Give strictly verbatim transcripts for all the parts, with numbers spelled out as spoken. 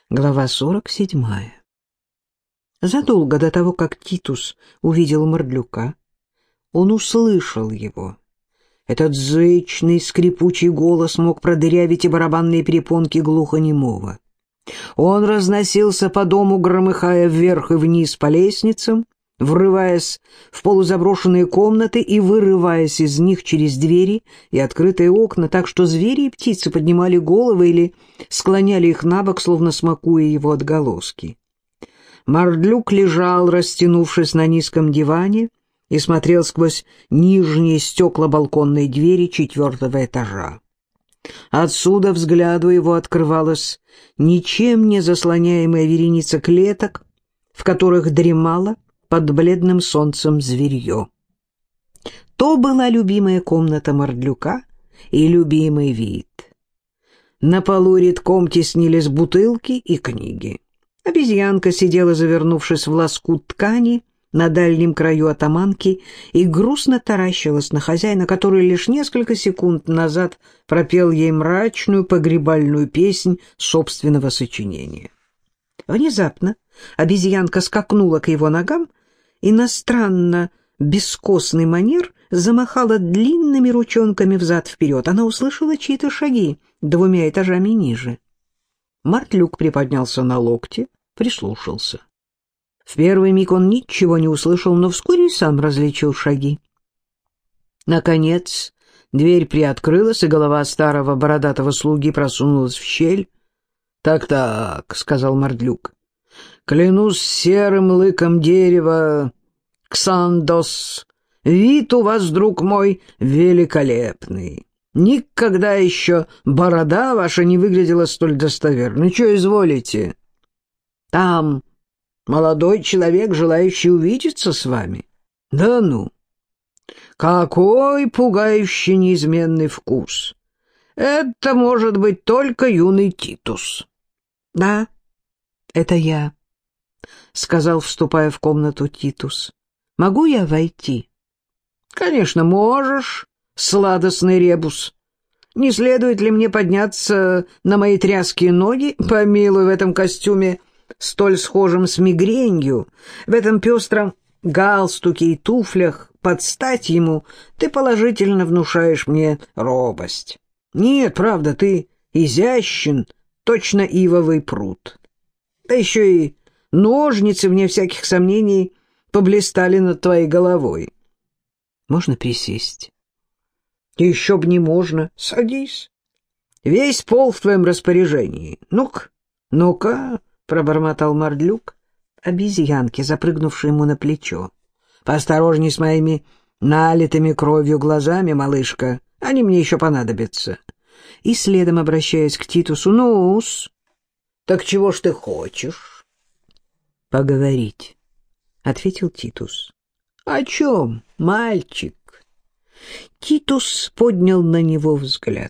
Глава сорок седьмая. Задолго до того, как Титус увидел Мордлюка, он услышал его. Этот зычный, скрипучий голос мог продырявить и барабанные перепонки глухонемого. Он разносился по дому, громыхая вверх и вниз по лестницам, врываясь в полузаброшенные комнаты и вырываясь из них через двери и открытые окна, так что звери и птицы поднимали головы или склоняли их набок, словно смакуя его отголоски. Мордлюк лежал, растянувшись на низком диване, и смотрел сквозь нижние стекла балконной двери четвертого этажа. Отсюда взгляду его открывалась ничем не заслоняемая вереница клеток, в которых дремало под бледным солнцем зверье. То была любимая комната Мордлюка и любимый вид. На полу редком теснились бутылки и книги. Обезьянка сидела, завернувшись в лоскут ткани, на дальнем краю атаманки и грустно таращилась на хозяина, который лишь несколько секунд назад пропел ей мрачную погребальную песнь собственного сочинения. Внезапно обезьянка скакнула к его ногам и на странно бескостный манер замахала длинными ручонками взад-вперед. Она услышала чьи-то шаги двумя этажами ниже. Мордлюк приподнялся на локте, прислушался. В первый миг он ничего не услышал, но вскоре и сам различил шаги. Наконец дверь приоткрылась, и голова старого бородатого слуги просунулась в щель. «Так-так», — сказал Мордлюк, — «клянусь серым лыком дерева, Ксандос, вид у вас, друг мой, великолепный. Никогда еще борода ваша не выглядела столь достоверно. Чего изволите? Там молодой человек, желающий увидеться с вами. Да ну! Какой пугающий неизменный вкус! Это может быть только юный Титус». «Да, это я», — сказал, вступая в комнату Титус. «Могу я войти?» «Конечно, можешь, сладостный ребус. Не следует ли мне подняться на мои тряские ноги? Помилуй, в этом костюме, столь схожем с мигренью, в этом пестром галстуке и туфлях, под стать ему, ты положительно внушаешь мне робость. Нет, правда, ты изящен, точно ивовый пруд. Да еще и ножницы, вне всяких сомнений, поблистали над твоей головой. Можно присесть?» «Еще б не можно. Садись. Весь пол в твоем распоряжении. Ну-ка, ну-ка», — пробормотал Мордлюк, обезьянке, запрыгнувшей ему на плечо. «Поосторожней с моими налитыми кровью глазами, малышка. Они мне еще понадобятся». И следом, обращаясь к Титусу: «Ну-с, так чего ж ты хочешь?» «Поговорить», — ответил Титус. «О чем, мальчик?» Титус поднял на него взгляд.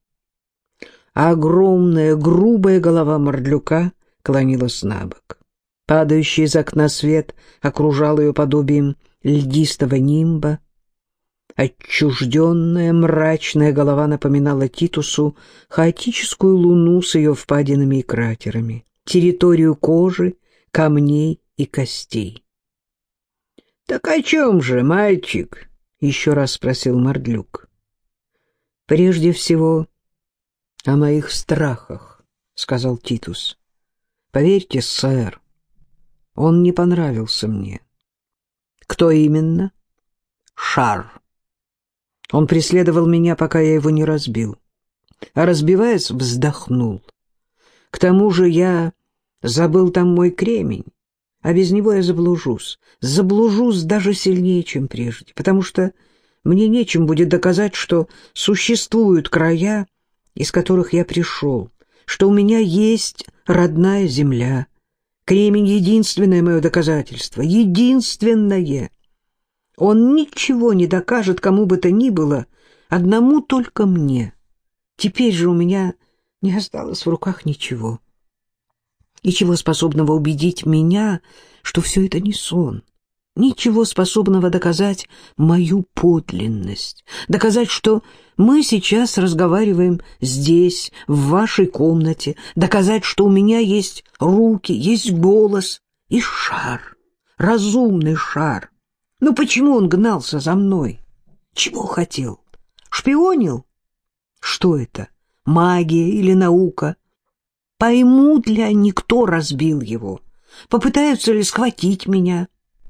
Огромная грубая голова Мордлюка клонилась набок. Падающий из окна свет окружал ее подобием льдистого нимба. Отчужденная мрачная голова напоминала Титусу хаотическую луну с ее впадинами и кратерами, территорию кожи, камней и костей. «Так о чем же, мальчик?» — еще раз спросил Мордлюк. «Прежде всего, о моих страхах», — сказал Титус. «Поверьте, сэр, он не понравился мне». «Кто именно?» «Шар. Он преследовал меня, пока я его не разбил. А разбиваясь, вздохнул. К тому же я забыл там мой кремень, а без него я заблужусь. Заблужусь даже сильнее, чем прежде, потому что мне нечем будет доказать, что существуют края, из которых я пришел, что у меня есть родная земля. Кремень — единственное мое доказательство, единственное. Он ничего не докажет кому бы то ни было, одному только мне. Теперь же у меня не осталось в руках ничего. Ничего, способного убедить меня, что все это не сон, ничего способного доказать мою подлинность, доказать, что мы сейчас разговариваем здесь, в вашей комнате, доказать, что у меня есть руки, есть голос и шар, разумный шар. Ну почему он гнался за мной? Чего хотел? Шпионил? Что это? Магия или наука? Поймут ли они, кто разбил его? Попытаются ли схватить меня?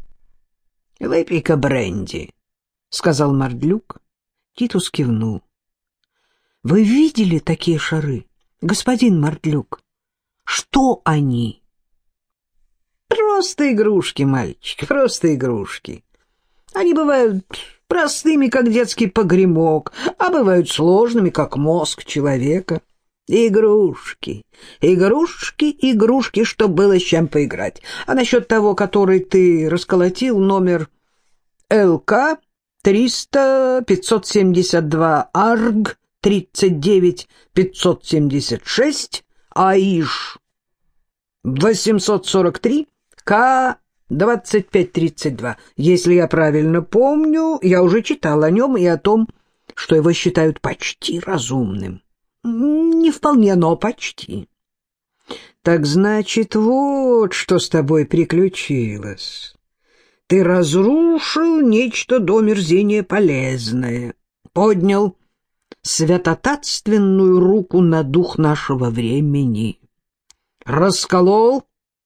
— Выпей-ка бренди, — сказал Мардлюк. Титус кивнул. — Вы видели такие шары, господин Мардлюк? Что они? — Просто игрушки, мальчик, просто игрушки. Они бывают простыми, как детский погремок, а бывают сложными, как мозг человека. Игрушки, игрушки, игрушки, чтоб было с чем поиграть. А насчет того, который ты расколотил, номер ЛК триста пятьсот семьдесят два, АРГ тридцать девять пятьсот семьдесят шесть, АИЖ восемьсот сорок три, К двадцать пять тридцать два. Если я правильно помню, я уже читал о нем и о том, что его считают почти разумным. Не вполне, но почти. Так значит, вот что с тобой приключилось. Ты разрушил нечто до мерзения полезное, поднял святотатственную руку на дух нашего времени, расколол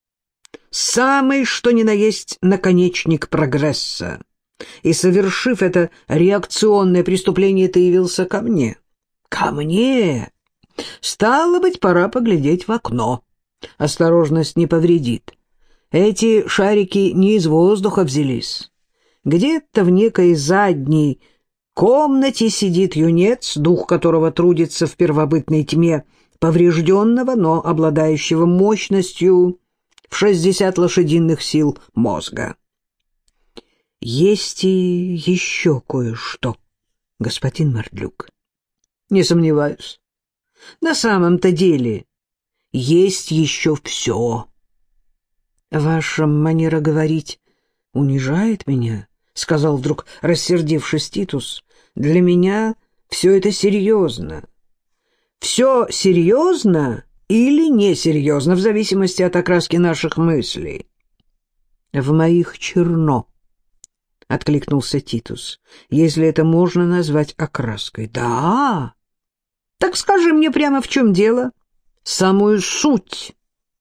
самый что ни на есть наконечник прогресса, и, совершив это реакционное преступление, ты явился ко мне. Ко мне! Стало быть, пора поглядеть в окно. Осторожность не повредит. Эти шарики не из воздуха взялись. Где-то в некой задней комнате сидит юнец, дух которого трудится в первобытной тьме поврежденного, но обладающего мощностью в шестьдесят лошадиных сил мозга. Есть и еще кое-что, господин Мардлюк. Не сомневаюсь. На самом-то деле есть еще все. Ваша манера говорить унижает меня, — сказал вдруг, рассердившись Титус. Для меня все это серьезно. Все серьезно или несерьезно, в зависимости от окраски наших мыслей. В моих черно, — откликнулся Титус, — если это можно назвать окраской. Да, так скажи мне прямо, в чем дело, самую суть.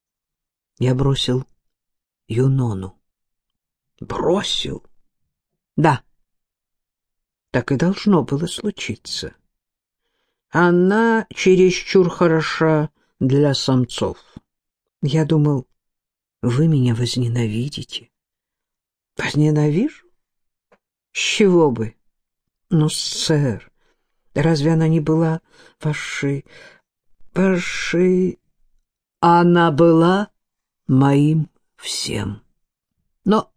Я бросил Юнону. Бросил? Да. Так и должно было случиться. Она чересчур хороша для самцов. Я думал, вы меня возненавидите. Возненавижу? С чего бы? Ну, сэр, разве она не была вашей... вашей... Она была моим всем. Но,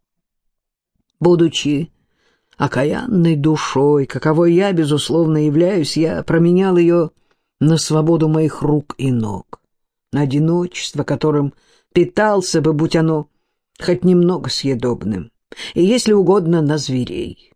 будучи окаянной душой, каковой я, безусловно, являюсь, я променял ее на свободу моих рук и ног, на одиночество, которым питался бы, будь оно хоть немного съедобным, и, если угодно, на зверей.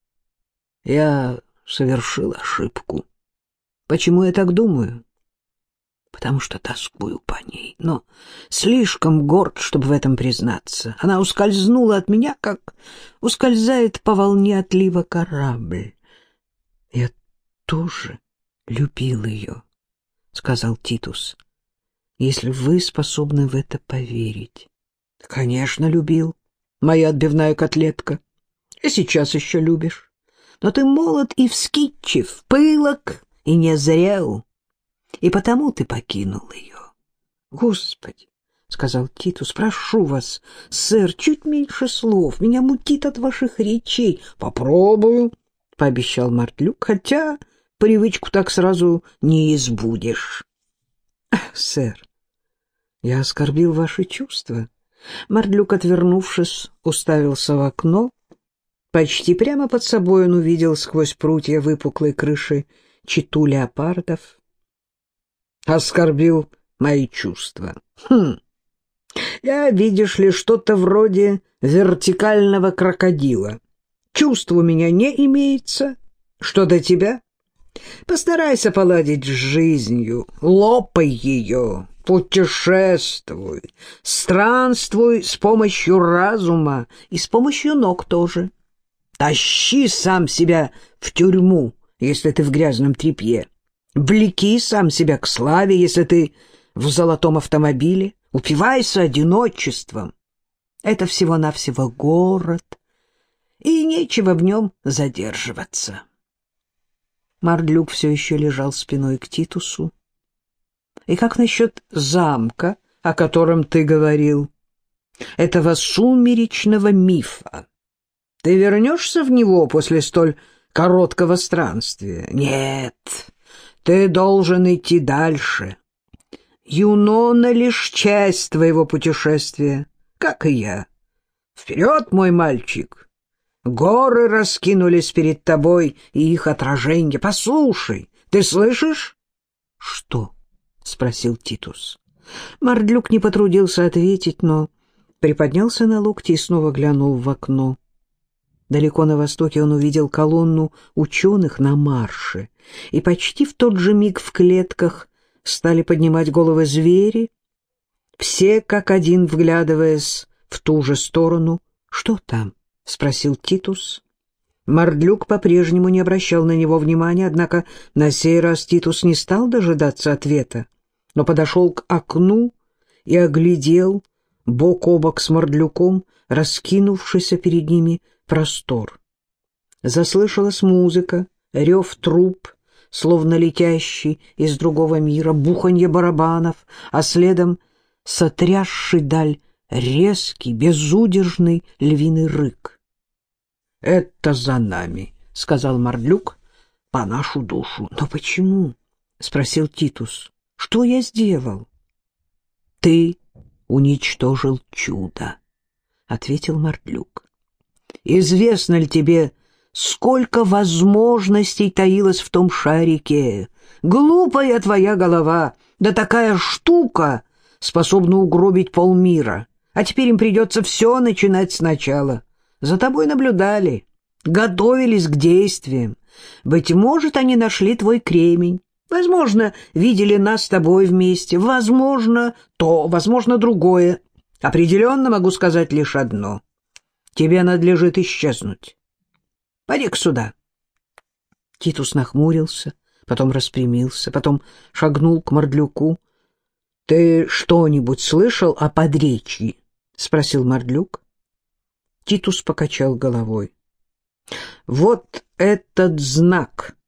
Я совершил ошибку. Почему я так думаю? Потому что тоскую по ней, но слишком горд, чтобы в этом признаться. Она ускользнула от меня, как ускользает по волне отлива корабль. Я тоже любил ее, — сказал Титус, — если вы способны в это поверить. Конечно, любил, моя отбивная котлетка. И сейчас еще любишь. Но ты молод и вскидчив, пылок и незрел. И потому ты покинул ее. — Господи, — сказал Титус, — прошу вас, сэр, чуть меньше слов. Меня мутит от ваших речей. — Попробую, — пообещал Мардлюк, — хотя привычку так сразу не избудешь. — Ах, сэр, я оскорбил ваши чувства. Мардлюк, отвернувшись, уставился в окно. Почти прямо под собой он увидел сквозь прутья выпуклой крыши читу леопардов. Оскорбил мои чувства. Хм, Я, видишь ли, что-то вроде вертикального крокодила. Чувств у меня не имеется. Что до тебя? Постарайся поладить с жизнью, лопай ее, путешествуй, странствуй с помощью разума и с помощью ног тоже. Тащи сам себя в тюрьму, если ты в грязном тряпье. Влеки сам себя к славе, если ты в золотом автомобиле. Упивайся одиночеством. Это всего-навсего город, и нечего в нем задерживаться. Мардлюк все еще лежал спиной к Титусу. И как насчет замка, о котором ты говорил, этого сумеречного мифа? Ты вернешься в него после столь короткого странствия? Нет, ты должен идти дальше. Юнона — лишь часть твоего путешествия, как и я. Вперед, мой мальчик! Горы раскинулись перед тобой и их отражение. Послушай, ты слышишь? — Что? — спросил Титус. Мардлюк не потрудился ответить, но приподнялся на локти и снова глянул в окно. Далеко на востоке он увидел колонну ученых на марше, и почти в тот же миг в клетках стали поднимать головы звери, все как один вглядываясь в ту же сторону. — Что там? — спросил Титус. Мардлюк по-прежнему не обращал на него внимания, однако на сей раз Титус не стал дожидаться ответа, но подошел к окну и оглядел бок о бок с Мардлюком раскинувшийся перед ними простор. Заслышалась музыка, рев труб, словно летящий из другого мира, буханье барабанов, а следом сотрясший даль резкий, безудержный львиный рык. — Это за нами, — сказал Мардлюк, — по нашу душу. — Но почему? — спросил Титус. — Что я сделал? — Ты уничтожил чудо, — ответил Мардлюк. — Известно ли тебе, сколько возможностей таилось в том шарике? Глупая твоя голова, да такая штука способна угробить полмира. А теперь им придется все начинать сначала. За тобой наблюдали, готовились к действиям. Быть может, они нашли твой кремень. Возможно, видели нас с тобой вместе. Возможно, то, возможно, другое. Определенно могу сказать лишь одно. Тебе надлежит исчезнуть. Поди-ка сюда. Титус нахмурился, потом распрямился, потом шагнул к Мардлюку. — Ты что-нибудь слышал о подречье? — спросил Мардлюк. Титус покачал головой. — Вот этот знак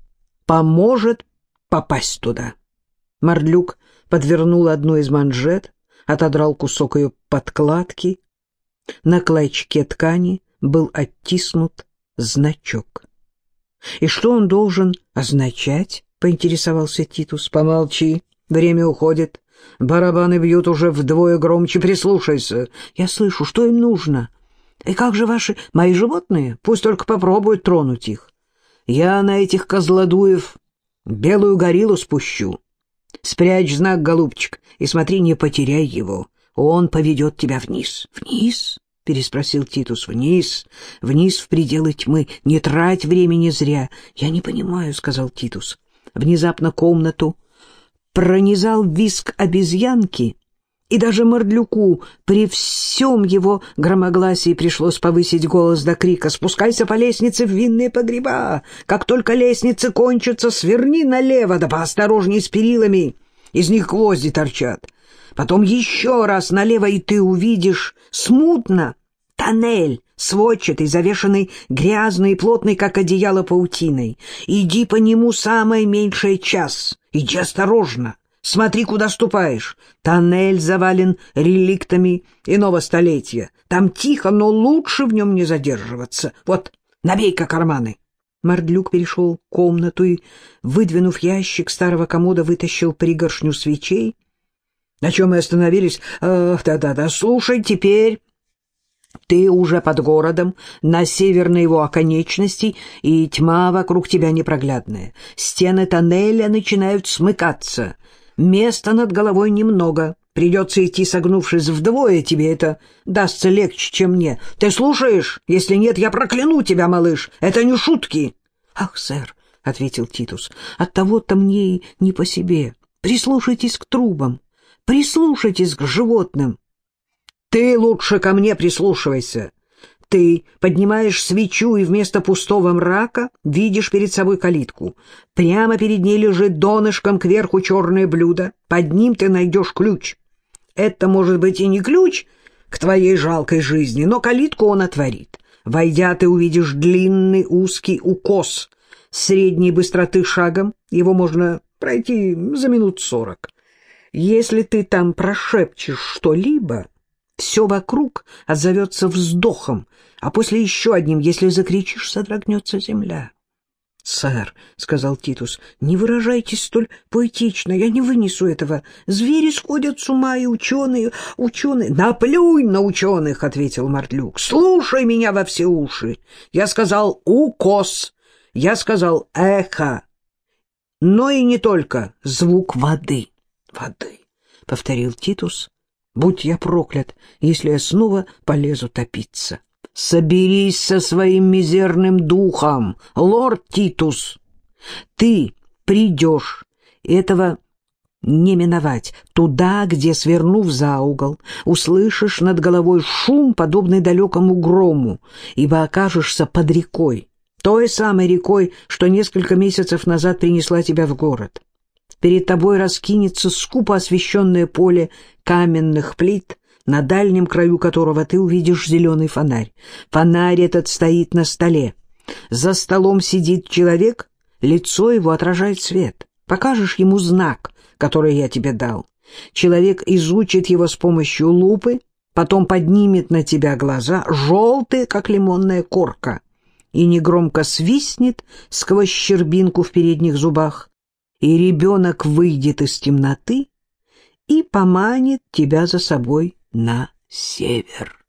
поможет попасть туда. Мардлюк подвернул одну из манжет, отодрал кусок ее подкладки. На клочке ткани был оттиснут значок. — И что он должен означать? — поинтересовался Титус. — Помолчи, время уходит. Барабаны бьют уже вдвое громче. Прислушайся. Я слышу, что им нужно. И как же ваши, мои животные? Пусть только попробуют тронуть их. Я на этих козлодуев белую гориллу спущу. Спрячь знак, голубчик, и смотри, не потеряй его. Он поведет тебя вниз. Вниз? — переспросил Титус. — Вниз, вниз в пределы тьмы. Не трать времени зря. — Я не понимаю, — сказал Титус. Внезапно комнату пронизал визг обезьянки, и даже Мардлюку при всем его громогласии пришлось повысить голос до крика: «Спускайся по лестнице в винные погреба! Как только лестницы кончатся, сверни налево, да поосторожней с перилами, из них гвозди торчат. Потом еще раз налево, и ты увидишь смутно тоннель, сводчатый, завешанный грязной и плотной, как одеяло, паутиной. Иди по нему самое меньшее час. Иди осторожно. Смотри, куда ступаешь. Тоннель завален реликтами иного столетия. Там тихо, но лучше в нем не задерживаться. Вот, набей-ка карманы». Мардлюк перешел комнату и, выдвинув ящик старого комода, вытащил пригоршню свечей. На чем мы остановились? Ах, да-да-да, слушай, теперь ты уже под городом, на северной его оконечности, и тьма вокруг тебя непроглядная. Стены тоннеля начинают смыкаться. Места над головой немного. Придется идти, согнувшись вдвое, тебе это дастся легче, чем мне. Ты слушаешь? Если нет, я прокляну тебя, малыш. Это не шутки. — Ах, сэр, — ответил Титус, — оттого-то мне и не по себе. Прислушайтесь к трубам, прислушайтесь к животным. — Ты лучше ко мне прислушивайся. Ты поднимаешь свечу и вместо пустого мрака видишь перед собой калитку. Прямо перед ней лежит донышком кверху черное блюдо. Под ним ты найдешь ключ. Это может быть и не ключ к твоей жалкой жизни, но калитку он отворит. Войдя, ты увидишь длинный узкий укос средней быстроты шагом. Его можно пройти за минут сорок. Если ты там прошепчешь что-либо, все вокруг отзовется вздохом, а после еще одним, если закричишь, содрогнется земля. — Сэр, — сказал Титус, — не выражайтесь столь поэтично, я не вынесу этого. Звери сходят с ума, и ученые, ученые... — Наплюй на ученых, — ответил Мардлюк. — Слушай меня во все уши. Я сказал «укос», я сказал «эхо», но и не только звук воды. — Воды, — повторил Титус. — Будь я проклят, если я снова полезу топиться. Соберись со своим мизерным духом, лорд Титус. Ты придешь, этого не миновать, туда, где, свернув за угол, услышишь над головой шум, подобный далекому грому, ибо окажешься под рекой, той самой рекой, что несколько месяцев назад принесла тебя в город. Перед тобой раскинется скупо освещенное поле каменных плит, на дальнем краю которого ты увидишь зеленый фонарь. Фонарь этот стоит на столе. За столом сидит человек, лицо его отражает свет. Покажешь ему знак, который я тебе дал. Человек изучит его с помощью лупы, потом поднимет на тебя глаза, желтые, как лимонная корка, и негромко свистнет сквозь щербинку в передних зубах, и ребенок выйдет из темноты и поманит тебя за собой на север.